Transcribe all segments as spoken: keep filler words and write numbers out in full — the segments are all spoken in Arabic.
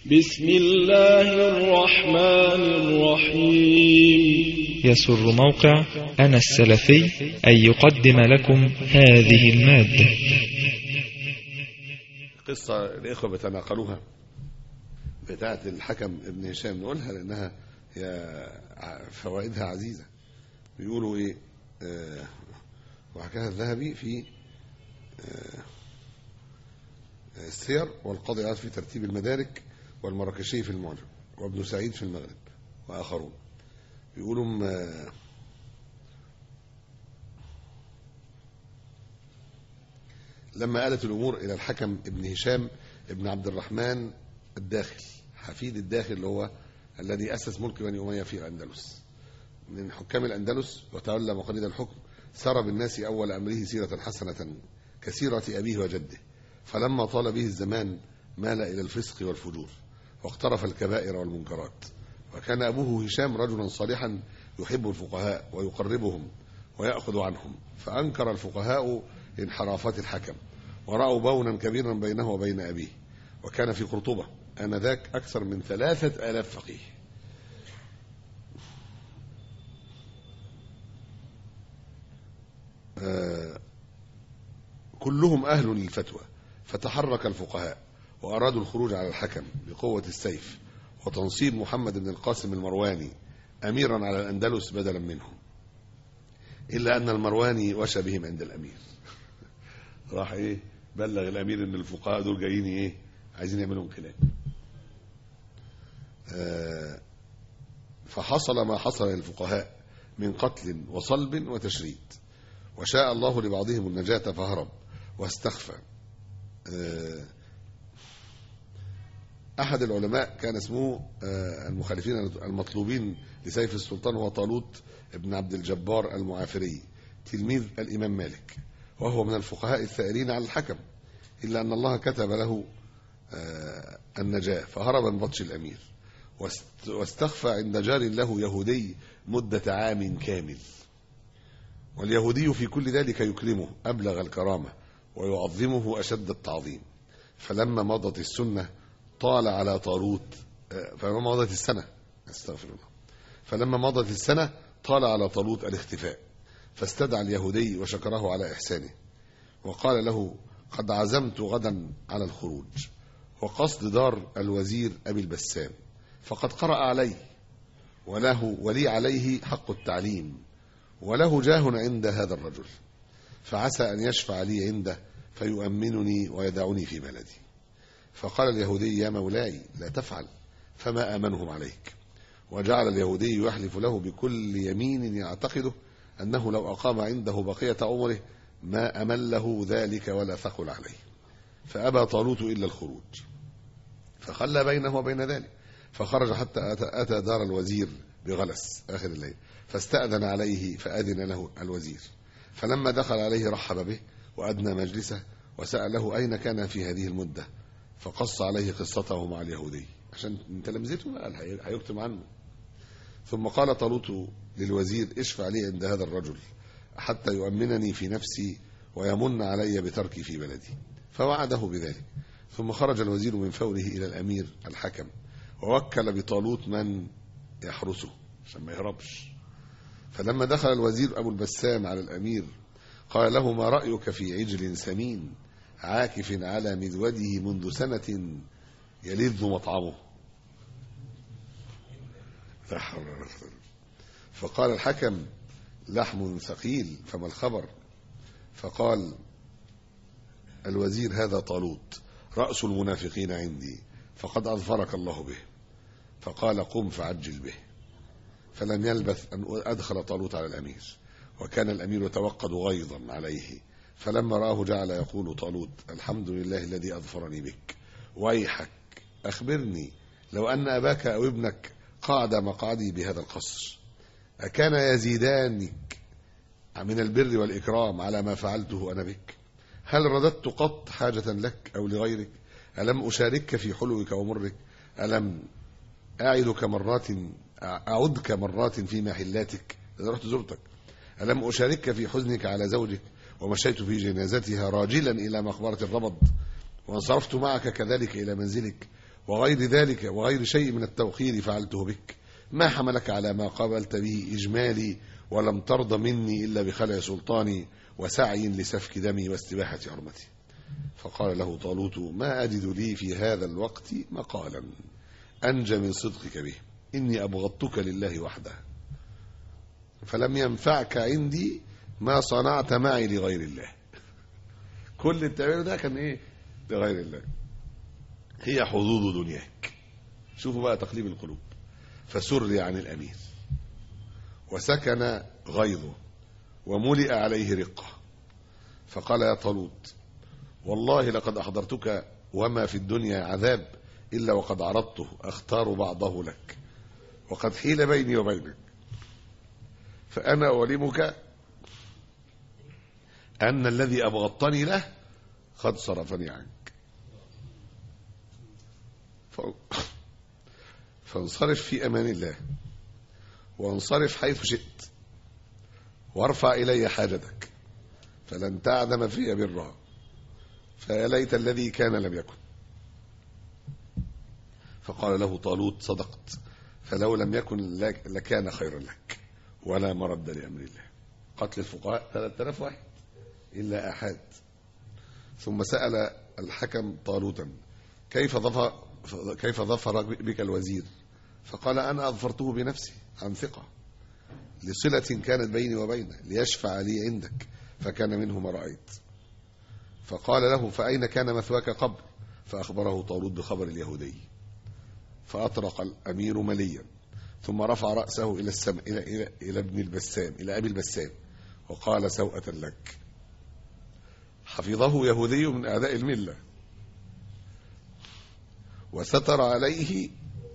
بسم الله الرحمن الرحيم. يسر موقع أنا السلفي أن يقدم لكم هذه المادة. قصة الإخوة بتناقلوها بتاعة الحكم ابن هشام، نقولها لأنها فوائدها عزيزة. بيقولوا إيه آه وحكاها الذهبي في آه السير، والقاضي عاد في ترتيب المدارك، والمراكشي في المعجم، وابن سعيد في المغرب، وآخرون. بيقولوا لما آلت الأمور إلى الحكم ابن هشام ابن عبد الرحمن الداخل، حفيد الداخل اللي هو الذي أسس ملك بني أمية في الأندلس، من حكام الأندلس، وتولى مقاليد الحكم. سار بالناس أول أمره سيرة حسنة كسيرة أبيه وجده، فلما طال به الزمان مال إلى الفسق والفجور، واقترف الكبائر والمنكرات. وكان أبوه هشام رجلا صالحا يحب الفقهاء ويقربهم ويأخذ عنهم، فأنكر الفقهاء انحرافات الحكم، ورأوا بونا كبيرا بينه وبين أبيه. وكان في قرطبة آنذاك أكثر من ثلاثة آلاف فقيه، آه كلهم أهل للفتوى. فتحرك الفقهاء وأرادوا الخروج على الحكم بقوة السيف، وتنصيب محمد بن القاسم المرواني أميرا على الأندلس بدلا منهم، إلا أن المرواني وشى بهم عند الأمير. راح إيه بلغ الأمير أن الفقهاء دول جايين إيه عايزين يعملوا انقلاب. آه فحصل ما حصل للفقهاء من قتل وصلب وتشريد، وشاء الله لبعضهم النجاة فهرب واستخفى. آه أحد العلماء كان اسمه المخالفين المطلوبين لسيف السلطان هو طالوت ابن عبد الجبار المعافري، تلميذ الإمام مالك، وهو من الفقهاء الثائرين على الحكم، إلا أن الله كتب له النجاة فهرب من بطش الأمير، واستخفى عند جار له يهودي مدة عام كامل. واليهودي في كل ذلك يكرمه أبلغ الكرامة ويعظمه أشد التعظيم. فلما مضت السنة طال على طالوت فلما مضت السنة استغفر الله فلما مضت السنة طال على طالوت الاختفاء، فاستدعى اليهودي وشكره على إحسانه، وقال له: قد عزمت غدا على الخروج، وقصد دار الوزير أبي البسام، فقد قرأ علي، وله ولي عليه حق التعليم، وله جاه عند هذا الرجل، فعسى أن يشفع لي عنده فيؤمنني ويدعني في بلدي. فقال اليهودي: يا مولاي لا تفعل، فما آمنهم عليك. وجعل اليهودي يحلف له بكل يمين يعتقده أنه لو أقام عنده بقية عمره ما أمله ذلك ولا ثقل عليه. فأبى طالوت إلا الخروج، فخلى بينه وبين ذلك، فخرج حتى أتى دار الوزير بغلس آخر الليل، فاستأذن عليه فأذن له الوزير. فلما دخل عليه رحب به وأدنى مجلسه، وسأله أين كان في هذه المدة، فقص عليه قصته مع اليهودي عشان تلمذته بقى هيكتم عنه. ثم قال طالوت للوزير: اشفع لي عند هذا الرجل حتى يؤمنني في نفسي ويمن علي بتركي في بلدي. فوعده بذلك. ثم خرج الوزير من فوره إلى الأمير الحكم، ووكل بطالوت من يحرسه عشان ما يهربش. فلما دخل الوزير أبو البسام على الأمير قال له: ما رأيك في عجل سمين عاكف على مذوده منذ سنة يلذ مطعمه؟ فقال الحكم: لحم ثقيل، فما الخبر؟ فقال الوزير: هذا طالوت رأس المنافقين عندي، فقد أظفرك الله به. فقال: قم فعجل به. فلم يلبث أن أدخل طالوت على الأمير، وكان الأمير يتوقد غيظا عليه. فلما رآه جعل يقول طالوت: الحمد لله الذي أظفرني بك، ويحك أخبرني لو أن أباك أو ابنك قعد مقعدي بهذا القصر أكان يزيدانك من البر والإكرام على ما فعلته أنا بك؟ هل رددت قط حاجة لك أو لغيرك؟ ألم أشاركك في حلوك ومرك؟ ألم أعدك مرات أعدك مرات في محلاتك إذا رحت زرتك؟ ألم أشاركك في حزنك على زوجك ومشيت في جنازتها راجلا إلى مقبرة الربض، وانصرفت معك كذلك إلى منزلك، وغير ذلك وغير شيء من التوقير فعلته بك، ما حملك على ما قابلت به إجمالي ولم ترض مني إلا بخلع سلطاني وسعي لسفك دمي واستباحة حرمتي. فقال له طالوت: ما أجد لي في هذا الوقت مقالا أنجى من صدقك به، إني أبغضتك لله وحده، فلم ينفعك عندي ما صنعت معي لغير الله. كل التعبير ده كان إيه؟ لغير الله. هي حظوظ دنياك. شوفوا بقى تقليب القلوب. فسري عن الأمير وسكن غيظه وملئ عليه رقة، فقال: يا طالوت، والله لقد أحضرتك وما في الدنيا عذاب إلا وقد عرضته أختار بعضه لك، وقد حيل بيني وبينك، فأنا أعلمك أن الذي أبغضتني له قد صرفني عنك، فانصرف في أمان الله، وانصرف حيث شئت، وارفع إلي حاجتك، فلن تعدم في برها، فيا ليت الذي كان لم يكن. فقال له طالوت: صدقت، فلو لم يكن لكان خيرا لك، ولا مرد لأمر الله. قتل الفقهاء ثلاثة آلاف واحد إلا أحد. ثم سأل الحكم طالوتا: كيف ظفر كيف ظفر بك الوزير؟ فقال: أنا أظفرته بنفسي عن ثقة، لصلة كانت بيني وبينه، ليشفع لي عندك، فكان منه ما رأيت. فقال له: فأين كان مثواك قبل؟ فأخبره طالوت بخبر اليهودي. فأطرق الأمير مليا، ثم رفع رأسه إلى السماء إلى, إلى, إلى ابن البسام إلى أبي البسام وقال: سوءة لك. حفظه يهودي من أعداء الملة، وستر عليه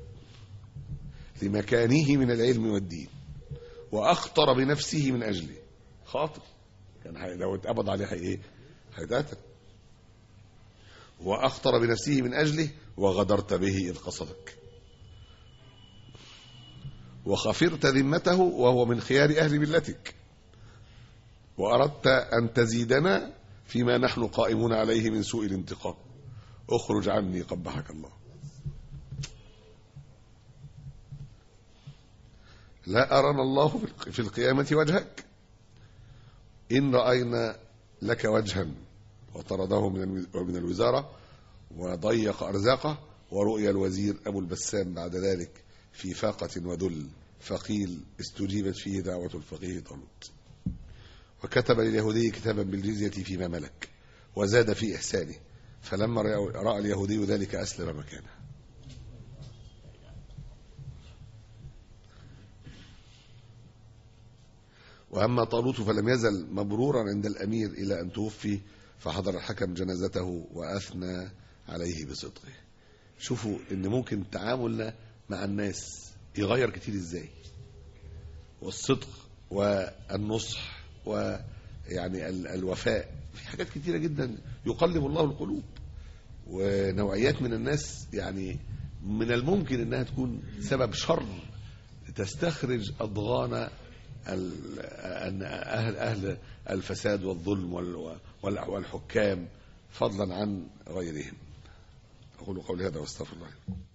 لمكانه من العلم والدين، وأخطر بنفسه من أجله. خاطر كان لو اتقبض عليه ايه هيتقتل. وأخطر بنفسه من أجله، وغدرت به إذ قصدك، وخفرت ذمته وهو من خيار أهل ملتك، وأردت أن تزيدنا فيما نحن قائمون عليه من سوء الانتقام. اخرج عني قبحك الله. لا أرنا الله في القيامة وجهك، إن رأينا لك وجها. وطرده من الوزارة وضيق أرزاقه. ورؤيا الوزير أبو البسام بعد ذلك في فاقة وذل، فقيل استجيبت فيه دعوة الفقيه طالوت. وكتب لليهودي كتابا بالجزية فيما ملك، وزاد في إحسانه، فلما رأى اليهودي ذلك أسلم مكانه. وأما طالوت فلم يزل مبرورا عند الأمير إلى أن توفي، فحضر الحكم جنازته وأثنى عليه بصدقه. شوفوا إن ممكن تعاملنا مع الناس يغير كتير إزاي، والصدق والنصح ويعني الوفاء، في حاجات كتيرة جدا يقلب الله القلوب. ونوعيات من الناس يعني من الممكن أنها تكون سبب شر تستخرج أضغان أهل أهل الفساد والظلم والحكام، فضلا عن غيرهم. أقول قولي هذا واستغفر الله.